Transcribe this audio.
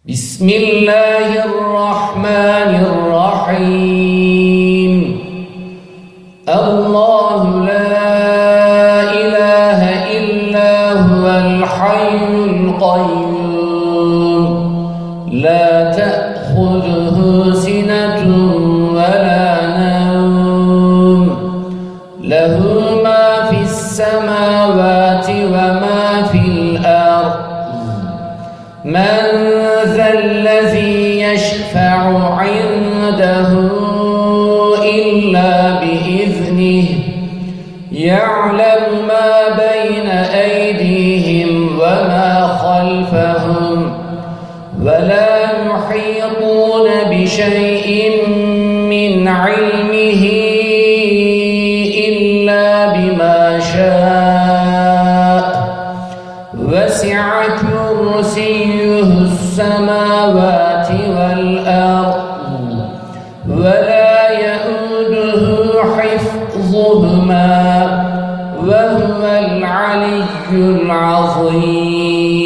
بسم الله الرحمن الرحيم. الله لا إله إلا هو الحي القيوم لا تأخذه سنة ولا نوم له ما في السماوات وما في الأرض من ذا الذي يشفع عنده إلا بإذنه يعلم ما بين أيديهم وما خلفهم ولا يحيطون بشيء من علمه إلا بما شاء وسع كرسيه السماوات والأرض ولا يؤوده حفظهما وهو العلي العظيم.